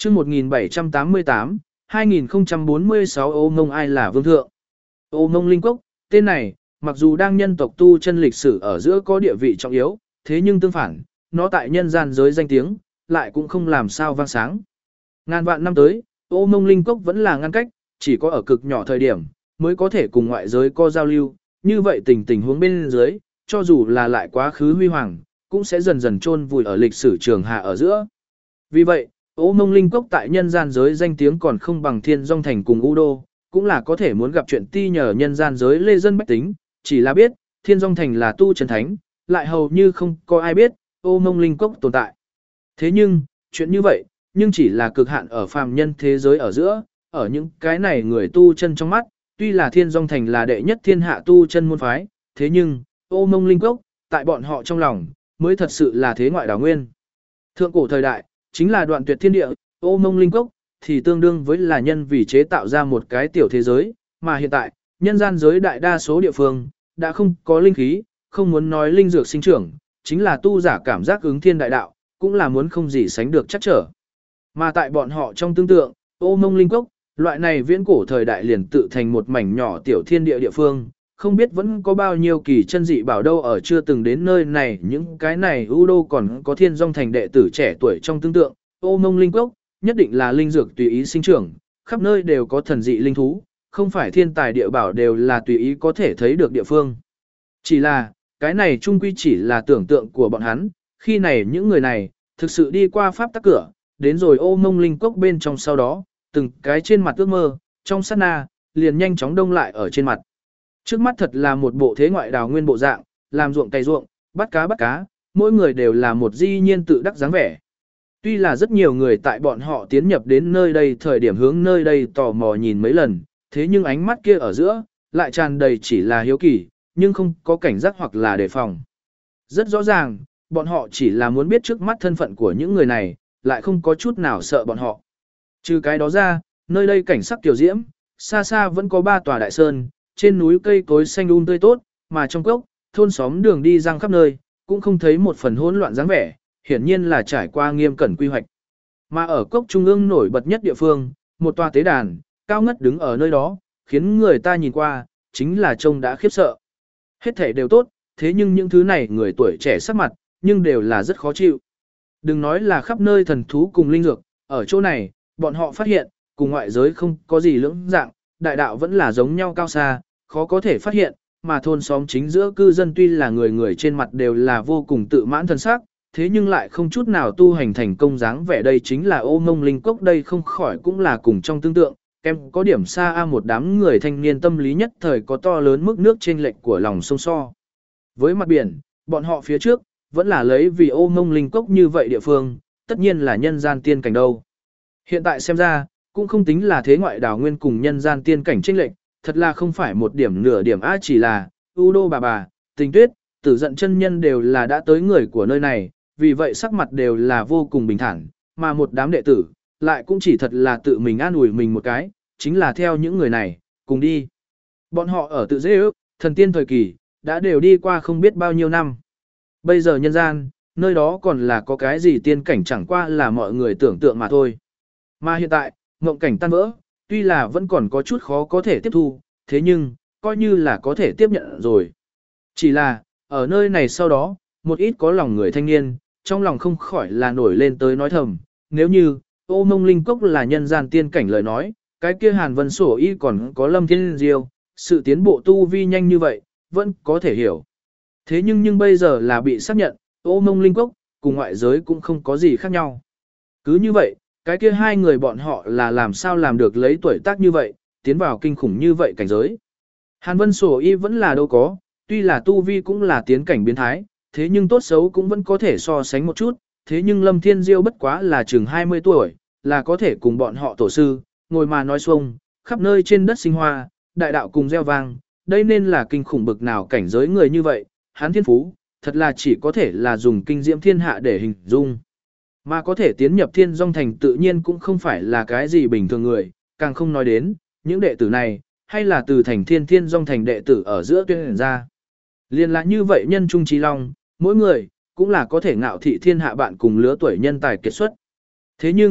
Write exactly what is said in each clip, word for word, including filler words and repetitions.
chương một nghìn bảy trăm tám mươi tám, hai nghìn không trăm bốn mươi sáu Ô Mông ai là vương thượng. Ô Mông Linh Cốc, tên này, mặc dù đang nhân tộc tu chân lịch sử ở giữa có địa vị trọng yếu, thế nhưng tương phản, nó tại nhân gian giới danh tiếng, lại cũng không làm sao vang sáng. Ngàn vạn năm tới, Ô Mông Linh Cốc vẫn là ngăn cách, chỉ có ở cực nhỏ thời điểm, mới có thể cùng ngoại giới có giao lưu, như vậy tình tình huống bên dưới, cho dù là lại quá khứ huy hoàng, cũng sẽ dần dần chôn vùi ở lịch sử trường hạ ở giữa. Vì vậy, Ô Mông Linh Cốc tại nhân gian giới danh tiếng còn không bằng Thiên Dung Thành cùng U Đô, cũng là có thể muốn gặp chuyện ti nhờ nhân gian giới lê dân bách tính, chỉ là biết, Thiên Dung Thành là tu chân thánh, lại hầu như không có ai biết, Ô Mông Linh Cốc tồn tại. Thế nhưng, chuyện như vậy, nhưng chỉ là cực hạn ở phàm nhân thế giới ở giữa, ở những cái này người tu chân trong mắt, tuy là Thiên Dung Thành là đệ nhất thiên hạ tu chân môn phái, thế nhưng, Ô Mông Linh Cốc, tại bọn họ trong lòng, mới thật sự là thế ngoại đảo nguyên. Thượng cổ thời đại, chính là đoạn tuyệt thiên địa, Ô Mông Linh Cốc, thì tương đương với là nhân vì chế tạo ra một cái tiểu thế giới, mà hiện tại, nhân gian giới đại đa số địa phương, đã không có linh khí, không muốn nói linh dược sinh trưởng, chính là tu giả cảm giác ứng thiên đại đạo, cũng là muốn không gì sánh được chắc trở. Mà tại bọn họ trong tương tượng, Ô Mông Linh Cốc, loại này viễn cổ thời đại liền tự thành một mảnh nhỏ tiểu thiên địa địa phương, không biết vẫn có bao nhiêu kỳ chân dị bảo đâu ở chưa từng đến nơi này, những cái này U Đô còn có Thiên Dung Thành đệ tử trẻ tuổi trong tương tượng, Ô Mông Linh Cốc, nhất định là linh dược tùy ý sinh trưởng, khắp nơi đều có thần dị linh thú, không phải thiên tài địa bảo đều là tùy ý có thể thấy được địa phương. Chỉ là, cái này chung quy chỉ là tưởng tượng của bọn hắn, khi này những người này, thực sự đi qua pháp tắc cửa, đến rồi Ô Mông Linh Cốc bên trong sau đó, từng cái trên mặt ước mơ, trong sát na, liền nhanh chóng đông lại ở trên mặt. Trước mắt thật là một bộ thế ngoại đào nguyên bộ dạng, làm ruộng cày ruộng, bắt cá bắt cá, mỗi người đều là một di nhiên tự đắc dáng vẻ. Tuy là rất nhiều người tại bọn họ tiến nhập đến nơi đây thời điểm hướng nơi đây tò mò nhìn mấy lần, thế nhưng ánh mắt kia ở giữa, lại tràn đầy chỉ là hiếu kỳ, nhưng không có cảnh giác hoặc là đề phòng. Rất rõ ràng, bọn họ chỉ là muốn biết trước mắt thân phận của những người này, lại không có chút nào sợ bọn họ. Trừ cái đó ra, nơi đây cảnh sắc tiểu diễm, xa xa vẫn có ba tòa đại sơn, trên núi cây cối xanh um tươi tốt, mà trong cốc, thôn xóm đường đi răng khắp nơi, cũng không thấy một phần hỗn loạn dáng vẻ, hiển nhiên là trải qua nghiêm cẩn quy hoạch. Mà ở cốc trung ương nổi bật nhất địa phương, một tòa tế đàn, cao ngất đứng ở nơi đó, khiến người ta nhìn qua, chính là trông đã khiếp sợ. Hết thể đều tốt, thế nhưng những thứ này người tuổi trẻ sắc mặt, nhưng đều là rất khó chịu. Đừng nói là khắp nơi thần thú cùng linh dược, ở chỗ này, bọn họ phát hiện, cùng ngoại giới không có gì lưỡng dạng, đại đạo vẫn là giống nhau cao xa, khó có thể phát hiện, mà thôn xóm chính giữa cư dân tuy là người người trên mặt đều là vô cùng tự mãn thân sắc, thế nhưng lại không chút nào tu hành thành công dáng vẻ đây chính là Ô Mông Linh Cốc đây không khỏi cũng là cùng trong tương tượng, em có điểm xa a một đám người thanh niên tâm lý nhất thời có to lớn mức nước trên lệch của lòng sông so. Với mặt biển, bọn họ phía trước, vẫn là lấy vì Ô Mông Linh Cốc như vậy địa phương, tất nhiên là nhân gian tiên cảnh đâu. Hiện tại xem ra, cũng không tính là thế ngoại đảo nguyên cùng nhân gian tiên cảnh chênh lệch, thật là không phải một điểm nửa điểm á chỉ là, U Đô bà bà, Tình Tuyết, Tử Giận chân nhân đều là đã tới người của nơi này, vì vậy sắc mặt đều là vô cùng bình thản, mà một đám đệ tử, lại cũng chỉ thật là tự mình an ủi mình một cái, chính là theo những người này, cùng đi. Bọn họ ở tự dễ ước, thần tiên thời kỳ, đã đều đi qua không biết bao nhiêu năm. Bây giờ nhân gian, nơi đó còn là có cái gì tiên cảnh chẳng qua là mọi người tưởng tượng mà thôi. Mà hiện tại, ngộng cảnh tan vỡ, tuy là vẫn còn có chút khó có thể tiếp thu, thế nhưng, coi như là có thể tiếp nhận rồi. Chỉ là, ở nơi này sau đó, một ít có lòng người thanh niên, trong lòng không khỏi là nổi lên tới nói thầm, nếu như, Ô Mông Linh Cốc là nhân gian tiên cảnh lời nói, cái kia Hàn Vân Sổ Y còn có Lâm Thiên Diêu, sự tiến bộ tu vi nhanh như vậy, vẫn có thể hiểu. Thế nhưng nhưng bây giờ là bị xác nhận, Ô Mông Linh Cốc, cùng ngoại giới cũng không có gì khác nhau. Cứ như vậy, cái kia hai người bọn họ là làm sao làm được lấy tuổi tác như vậy, tiến vào kinh khủng như vậy cảnh giới. Hàn Vân Sổ Y vẫn là đâu có, tuy là tu vi cũng là tiến cảnh biến thái, thế nhưng tốt xấu cũng vẫn có thể so sánh một chút, thế nhưng Lâm Thiên Diêu bất quá là chừng hai mươi tuổi, là có thể cùng bọn họ tổ sư, ngồi mà nói xuông, khắp nơi trên đất sinh hoa, đại đạo cùng gieo vang, đây nên là kinh khủng bực nào cảnh giới người như vậy, hắn thiên phú, thật là chỉ có thể là dùng kinh diễm thiên hạ để hình dung. Mà có thể tiến nhập Thiên Dung Thành tự nhiên cũng không phải là cái gì bình thường người, càng không nói đến, những đệ tử này, hay là từ thành Thiên Thiên Dung Thành đệ tử ở giữa tuyển ra. Liên là như vậy nhân trung trí long, mỗi người, cũng là có thể ngạo thị thiên hạ bạn cùng lứa tuổi nhân tài kiệt xuất. Thế nhưng,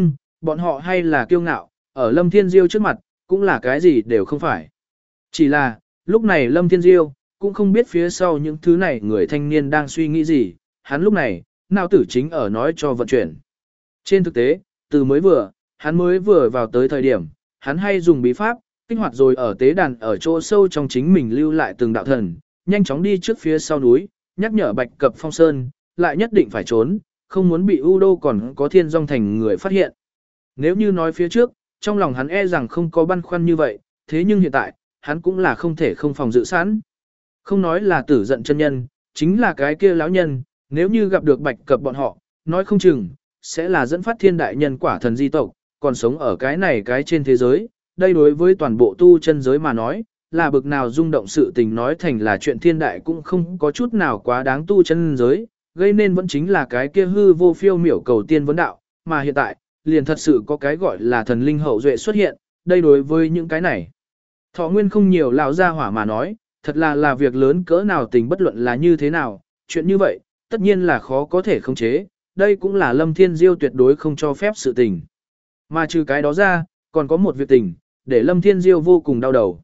Bọn họ hay là kiêu ngạo, ở Lâm Thiên Diêu trước mặt, cũng là cái gì đều không phải. Chỉ là, lúc này Lâm Thiên Diêu, cũng không biết phía sau những thứ này người thanh niên đang suy nghĩ gì, hắn lúc này, não tử chính ở nói cho vận chuyển. Trên thực tế, từ mới vừa, hắn mới vừa vào tới thời điểm, hắn hay dùng bí pháp, kích hoạt rồi ở tế đàn ở chỗ sâu trong chính mình lưu lại từng đạo thần, nhanh chóng đi trước phía sau núi, nhắc nhở Bạch Cập Phong Sơn, lại nhất định phải trốn, không muốn bị U Đô còn có Thiên Dung Thành người phát hiện. Nếu như nói phía trước, trong lòng hắn e rằng không có băn khoăn như vậy, thế nhưng hiện tại, hắn cũng là không thể không phòng dự sẵn. Không nói là tử giận chân nhân, chính là cái kia lão nhân, nếu như gặp được Bạch Cập bọn họ, nói không chừng, sẽ là dẫn phát thiên đại nhân quả thần di tộc, còn sống ở cái này cái trên thế giới, đây đối với toàn bộ tu chân giới mà nói, là bực nào rung động sự tình nói thành là chuyện thiên đại cũng không có chút nào quá đáng tu chân giới, gây nên vẫn chính là cái kia hư vô phiêu miểu cầu tiên vấn đạo, mà hiện tại, liền thật sự có cái gọi là thần linh hậu duệ xuất hiện, đây đối với những cái này. Thọ nguyên không nhiều lão gia hỏa mà nói, thật là là việc lớn cỡ nào tình bất luận là như thế nào, chuyện như vậy, tất nhiên là khó có thể khống chế, đây cũng là Lâm Thiên Diêu tuyệt đối không cho phép sự tình. Mà trừ cái đó ra, còn có một việc tình, để Lâm Thiên Diêu vô cùng đau đầu.